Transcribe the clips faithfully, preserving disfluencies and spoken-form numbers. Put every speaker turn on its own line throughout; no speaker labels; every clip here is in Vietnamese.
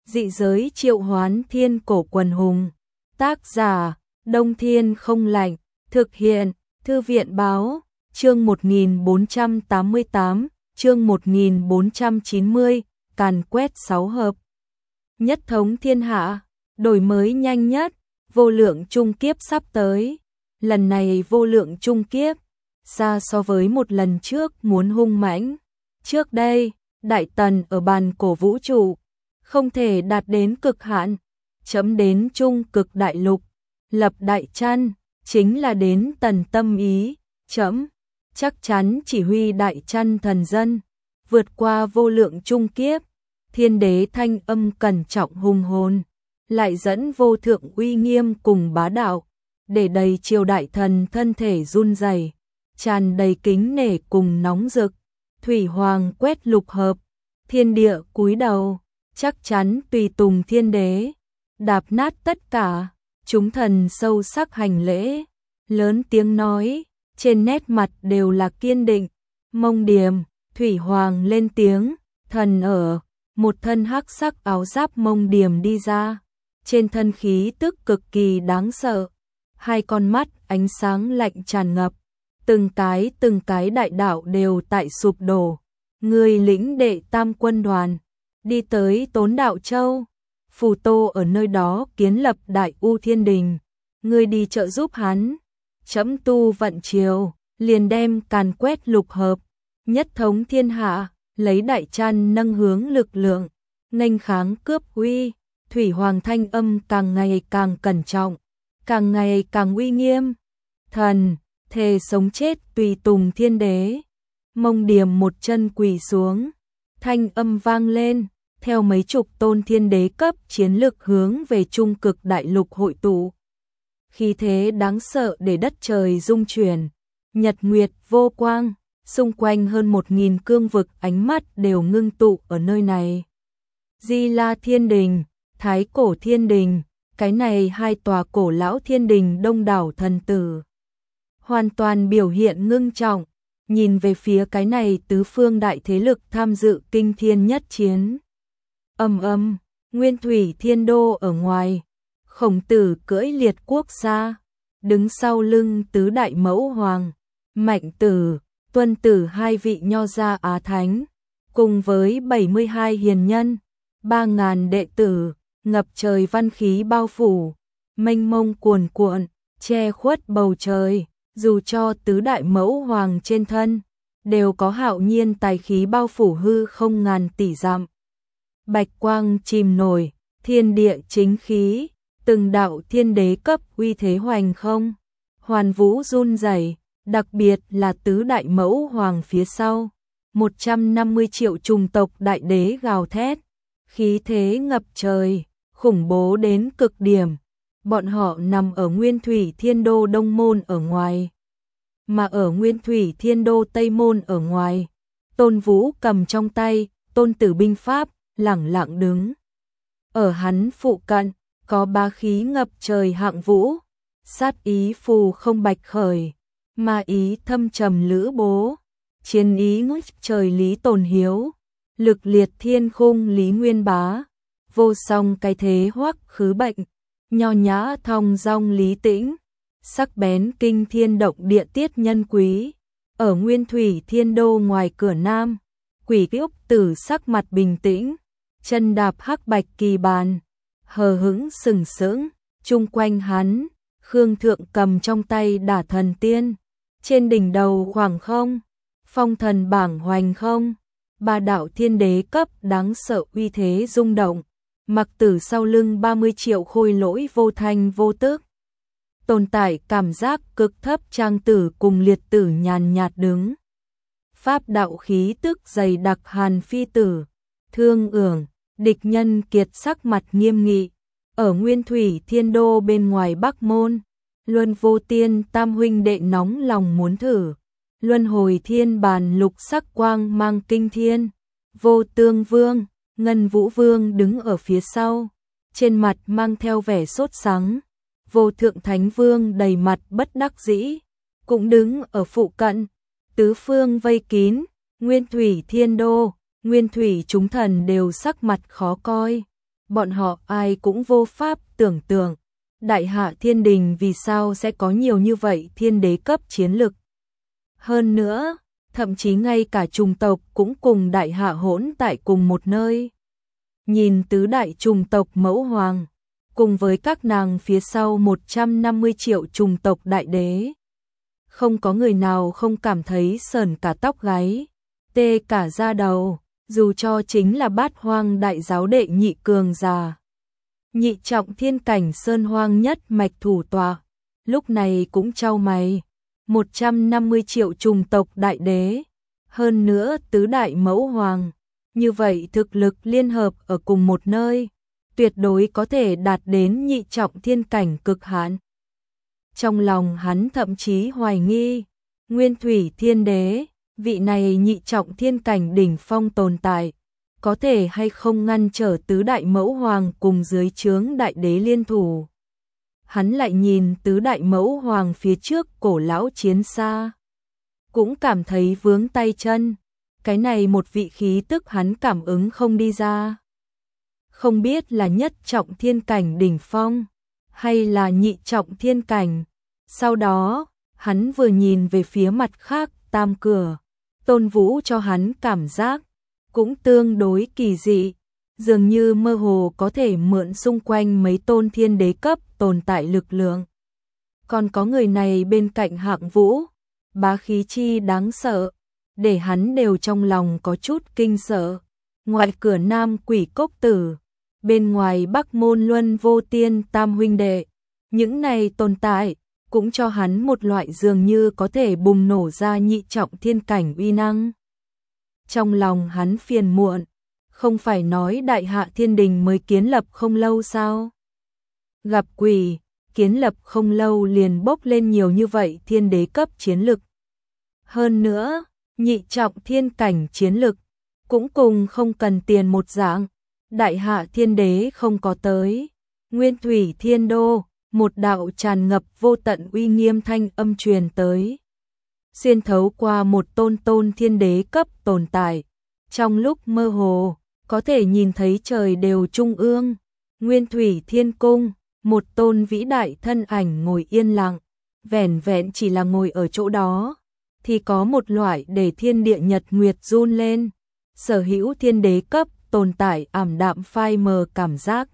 Dị giới triệu hoán thiên cổ quần hùng. Tác giả, Đông Thiên không lạnh. Thực hiện, Thư viện báo, chương một nghìn bốn trăm tám mươi tám, chương một nghìn bốn trăm chín mươi, càn quét sáu hợp. Nhất thống thiên hạ, đổi mới nhanh nhất, vô lượng trung kiếp sắp tới. Lần này vô lượng trung kiếp, xa so với một lần trước muốn hung mãnh. Trước đây, Đại Tần ở bàn cổ vũ trụ, không thể đạt đến cực hạn, chấm đến trung cực đại lục, lập đại chăn, chính là đến tần tâm ý, chấm, chắc chắn chỉ huy đại chăn thần dân, vượt qua vô lượng trung kiếp, thiên đế thanh âm cẩn trọng hùng hồn, lại dẫn vô thượng uy nghiêm cùng bá đạo, để đầy triều đại thần thân thể run rẩy, tràn đầy kính nể cùng nóng rực, thủy hoàng quét lục hợp, thiên địa cúi đầu, chắc chắn tùy tùng thiên đế, đạp nát tất cả, chúng thần sâu sắc hành lễ, lớn tiếng nói, trên nét mặt đều là kiên định. Mông Điềm, thủy hoàng lên tiếng, thần ở, một thân hắc sắc áo giáp Mông Điềm đi ra, trên thân khí tức cực kỳ đáng sợ, hai con mắt ánh sáng lạnh tràn ngập, từng cái từng cái đại đạo đều tại sụp đổ. Người lĩnh đệ tam quân đoàn, đi tới Tốn Đạo Châu, Phù Tô ở nơi đó kiến lập Đại U Thiên Đình, người đi trợ giúp hắn, chấm tu vận triều, liền đem càn quét lục hợp, nhất thống thiên hạ, lấy đại chăn nâng hướng lực lượng, nghênh kháng cướp uy, thủy hoàng thanh âm càng ngày càng cẩn trọng, càng ngày càng uy nghiêm, thần, thề sống chết tùy tùng thiên đế. Mông Điềm một chân quỳ xuống, thanh âm vang lên, theo mấy chục tôn thiên đế cấp chiến lực hướng về trung cực đại lục hội tụ. Khí thế đáng sợ để đất trời rung chuyển, nhật nguyệt vô quang, xung quanh hơn một nghìn cương vực ánh mắt đều ngưng tụ ở nơi này. Di La Thiên Đình, Thái Cổ Thiên Đình, cái này hai tòa cổ lão thiên đình đông đảo thần tử. Hoàn toàn biểu hiện ngưng trọng, nhìn về phía cái này tứ phương đại thế lực tham dự kinh thiên nhất chiến. Ầm ầm, Nguyên Thủy Thiên Đô ở ngoài, Khổng Tử cưỡi liệt quốc xa, đứng sau lưng tứ đại mẫu hoàng, Mạnh Tử, Tuân Tử hai vị nho gia Á Thánh, cùng với bảy mươi hai hiền nhân, ba ngàn đệ tử, ngập trời văn khí bao phủ, mênh mông cuồn cuộn, che khuất bầu trời. Dù cho tứ đại mẫu hoàng trên thân, đều có hạo nhiên tài khí bao phủ hư không ngàn tỷ dặm. Bạch quang chìm nổi, thiên địa chính khí, từng đạo thiên đế cấp uy thế hoành không, hoàn vũ run rẩy, đặc biệt là tứ đại mẫu hoàng phía sau, một trăm năm mươi triệu trùng tộc đại đế gào thét, khí thế ngập trời, khủng bố đến cực điểm. Bọn họ nằm ở Nguyên Thủy Thiên Đô Đông Môn ở ngoài, mà ở Nguyên Thủy Thiên Đô Tây Môn ở ngoài, Tôn Vũ cầm trong tay Tôn Tử binh pháp, lẳng lặng đứng. Ở hắn phụ cận, có bá khí ngập trời hạng vũ, sát ý phù không bạch khởi, ma ý thâm trầm lữ bố, chiến ý ngút trời Lý Tồn Hiếu, lực liệt thiên khung Lý Nguyên Bá, vô song cái thế hoắc khứ bệnh, nho nhã thong dong Lý Tĩnh, sắc bén kinh thiên động địa Tiết Nhân Quý. Ở Nguyên Thủy Thiên Đô ngoài cửa nam, Quỷ Úc Tử sắc mặt bình tĩnh, chân đạp hắc bạch kỳ bàn, hờ hững sừng sững, chung quanh hắn, Khương Thượng cầm trong tay Đả Thần Tiên, trên đỉnh đầu khoảng không, phong thần bảng hoành không, ba đạo thiên đế cấp đáng sợ uy thế rung động. Mặc Tử sau lưng ba mươi triệu khôi lỗi vô thanh vô tức, tồn tại cảm giác cực thấp. Trang Tử cùng Liệt Tử nhàn nhạt đứng, pháp đạo khí tức dày đặc. Hàn Phi Tử, Thương Ưởng, địch nhân kiệt sắc mặt nghiêm nghị. Ở Nguyên Thủy Thiên Đô bên ngoài Bắc Môn, Luân Vô Tiên tam huynh đệ nóng lòng muốn thử, Luân Hồi Thiên Bàn lục sắc quang mang kinh thiên, Vô Tương Vương, Ngân Vũ Vương đứng ở phía sau, trên mặt mang theo vẻ sốt sắng. Vô Thượng Thánh Vương đầy mặt bất đắc dĩ, cũng đứng ở phụ cận. Tứ phương vây kín, Nguyên Thủy Thiên Đô, Nguyên Thủy chúng thần đều sắc mặt khó coi. bọn họ ai cũng vô pháp tưởng tượng, Đại Hạ Thiên Đình vì sao sẽ có nhiều như vậy thiên đế cấp chiến lực. Hơn nữa, thậm chí ngay cả trùng tộc cũng cùng Đại Hạ hỗn tại cùng một nơi. Nhìn tứ đại trùng tộc mẫu hoàng, cùng với các nàng phía sau một trăm năm mươi triệu trùng tộc đại đế. Không có người nào không cảm thấy sởn cả tóc gáy, tê cả da đầu, dù cho chính là Bát Hoang đại giáo đệ nhị cường già. Nhị trọng thiên cảnh sơn hoang nhất mạch thủ tọa, lúc này cũng chau mày, một trăm năm mươi triệu trùng tộc đại đế, hơn nữa tứ đại mẫu hoàng, như vậy thực lực liên hợp ở cùng một nơi, tuyệt đối có thể đạt đến nhị trọng thiên cảnh cực hạn. Trong lòng hắn thậm chí hoài nghi, Nguyên Thủy Thiên Đế, vị này nhị trọng thiên cảnh đỉnh phong tồn tại, có thể hay không ngăn trở tứ đại mẫu hoàng cùng dưới trướng đại đế liên thủ. Hắn lại nhìn tứ đại mẫu hoàng phía trước cổ lão chiến xa, cũng cảm thấy vướng tay chân, cái này một vị khí tức hắn cảm ứng không đi ra. Không biết là nhất trọng thiên cảnh đỉnh phong, hay là nhị trọng thiên cảnh. Sau đó, hắn vừa nhìn về phía mặt khác tam cửa, Tôn Vũ cho hắn cảm giác cũng tương đối kỳ dị, dường như mơ hồ có thể mượn xung quanh mấy tôn thiên đế cấp tồn tại lực lượng. Còn có người này bên cạnh Hạng Vũ, bá khí chi đáng sợ, để hắn đều trong lòng có chút kinh sợ. Ngoài cửa Nam Quỷ Cốc Tử, bên ngoài Bắc Môn Luân Vô Tiên tam huynh đệ, những này tồn tại cũng cho hắn một loại dường như có thể bùng nổ ra nhị trọng thiên cảnh uy năng. Trong lòng hắn phiền muộn, không phải nói Đại Hạ Thiên Đình mới kiến lập không lâu sao? Gặp quỷ, kiến lập không lâu liền bốc lên nhiều như vậy thiên đế cấp chiến lực. Hơn nữa, nhị trọng thiên cảnh chiến lực, cũng cùng không cần tiền một dạng, Đại Hạ Thiên Đế không có tới. Nguyên Thủy Thiên Đô, một đạo tràn ngập vô tận uy nghiêm thanh âm truyền tới. Xuyên thấu qua một tôn tôn thiên đế cấp tồn tại, trong lúc mơ hồ, có thể nhìn thấy trời đều trung ương, Nguyên Thủy Thiên Cung, một tôn vĩ đại thân ảnh ngồi yên lặng, vẻn vẹn chỉ là ngồi ở chỗ đó, thì có một loại để thiên địa nhật nguyệt run lên, sở hữu thiên đế cấp tồn tại ảm đạm phai mờ cảm giác.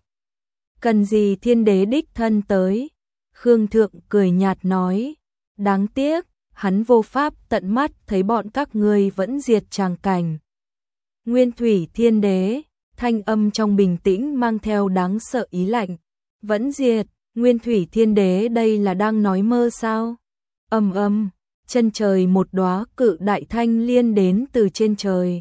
Cần gì thiên đế đích thân tới? Khương Thượng cười nhạt nói, đáng tiếc, hắn vô pháp tận mắt thấy bọn các ngươi vẫn diệt tràng cảnh. Nguyên Thủy Thiên Đế, thanh âm trong bình tĩnh mang theo đáng sợ ý lạnh, vẫn diệt, Nguyên Thủy Thiên Đế đây là đang nói mơ sao? Ầm ầm, chân trời một đóa cự đại thanh liên đến từ trên trời.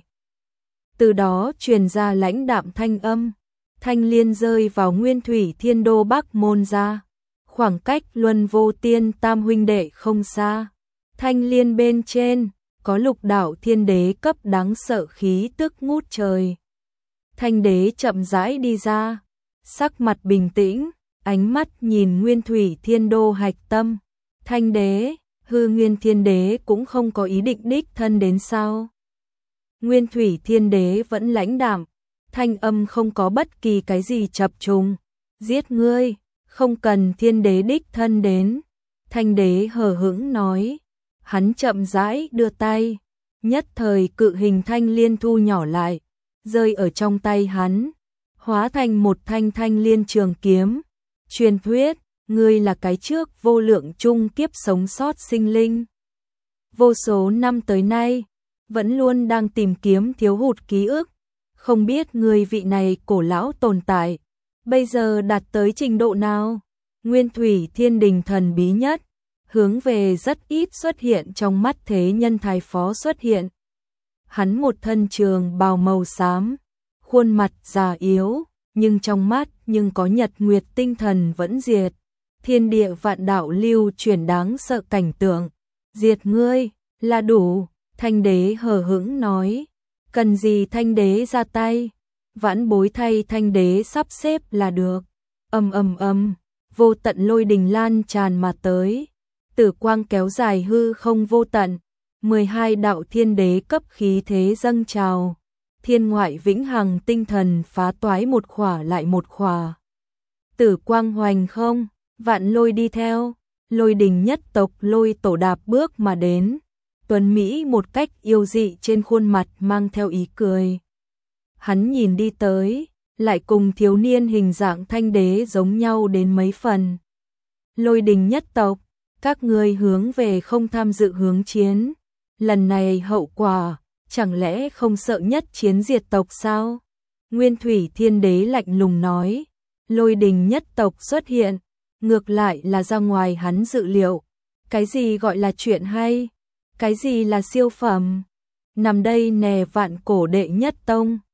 Từ đó truyền ra lãnh đạm thanh âm, thanh liên rơi vào Nguyên Thủy Thiên Đô Bắc Môn ra, khoảng cách Luân Vô Tiên tam huynh đệ không xa. Thanh liên bên trên, có lục đạo thiên đế cấp đáng sợ khí tức ngút trời. Thanh đế chậm rãi đi ra, sắc mặt bình tĩnh, ánh mắt nhìn Nguyên Thủy Thiên Đô hạch tâm. Thanh đế, hư Nguyên Thiên Đế cũng không có ý định đích thân đến sao? Nguyên Thủy Thiên Đế vẫn lãnh đạm, thanh âm không có bất kỳ cái gì chập trùng. Giết ngươi, không cần thiên đế đích thân đến. Thanh đế hờ hững nói. Hắn chậm rãi đưa tay, nhất thời cự hình thanh liên thu nhỏ lại, rơi ở trong tay hắn, hóa thành một thanh thanh liên trường kiếm. Truyền thuyết, ngươi là cái trước vô lượng chung kiếp sống sót sinh linh. Vô số năm tới nay, vẫn luôn đang tìm kiếm thiếu hụt ký ức, không biết người vị này cổ lão tồn tại, bây giờ đạt tới trình độ nào? Nguyên Thủy Thiên Đình thần bí nhất, hướng về rất ít xuất hiện trong mắt thế nhân thái phó xuất hiện. Hắn một thân trường bào màu xám, khuôn mặt già yếu, nhưng trong mắt nhưng có nhật nguyệt tinh thần vẫn diệt. Thiên địa vạn đạo lưu chuyển đáng sợ cảnh tượng. Diệt ngươi, là đủ, Thanh đế hờ hững nói. Cần gì Thanh đế ra tay? Vãn bối thay Thanh đế sắp xếp là được. Ầm ầm ầm, vô tận lôi đình lan tràn mà tới. Tử quang kéo dài hư không vô tận, mười hai đạo thiên đế cấp khí thế dâng trào, thiên ngoại vĩnh hằng tinh thần phá toái một khỏa lại một khỏa. Tử quang hoành không, vạn lôi đi theo, lôi đình nhất tộc lôi tổ đạp bước mà đến. Tuấn Mỹ một cách yêu dị trên khuôn mặt mang theo ý cười. Hắn nhìn đi tới, lại cùng thiếu niên hình dạng thanh đế giống nhau đến mấy phần. Lôi đình nhất tộc, các ngươi hướng về không tham dự hướng chiến. Lần này hậu quả, chẳng lẽ không sợ nhất chiến diệt tộc sao? Nguyên Thủy Thiên Đế lạnh lùng nói, lôi đình nhất tộc xuất hiện, ngược lại là ra ngoài hắn dự liệu. Cái gì gọi là chuyện hay? Cái gì là siêu phẩm? Nằm đây nè vạn cổ đệ nhất tông,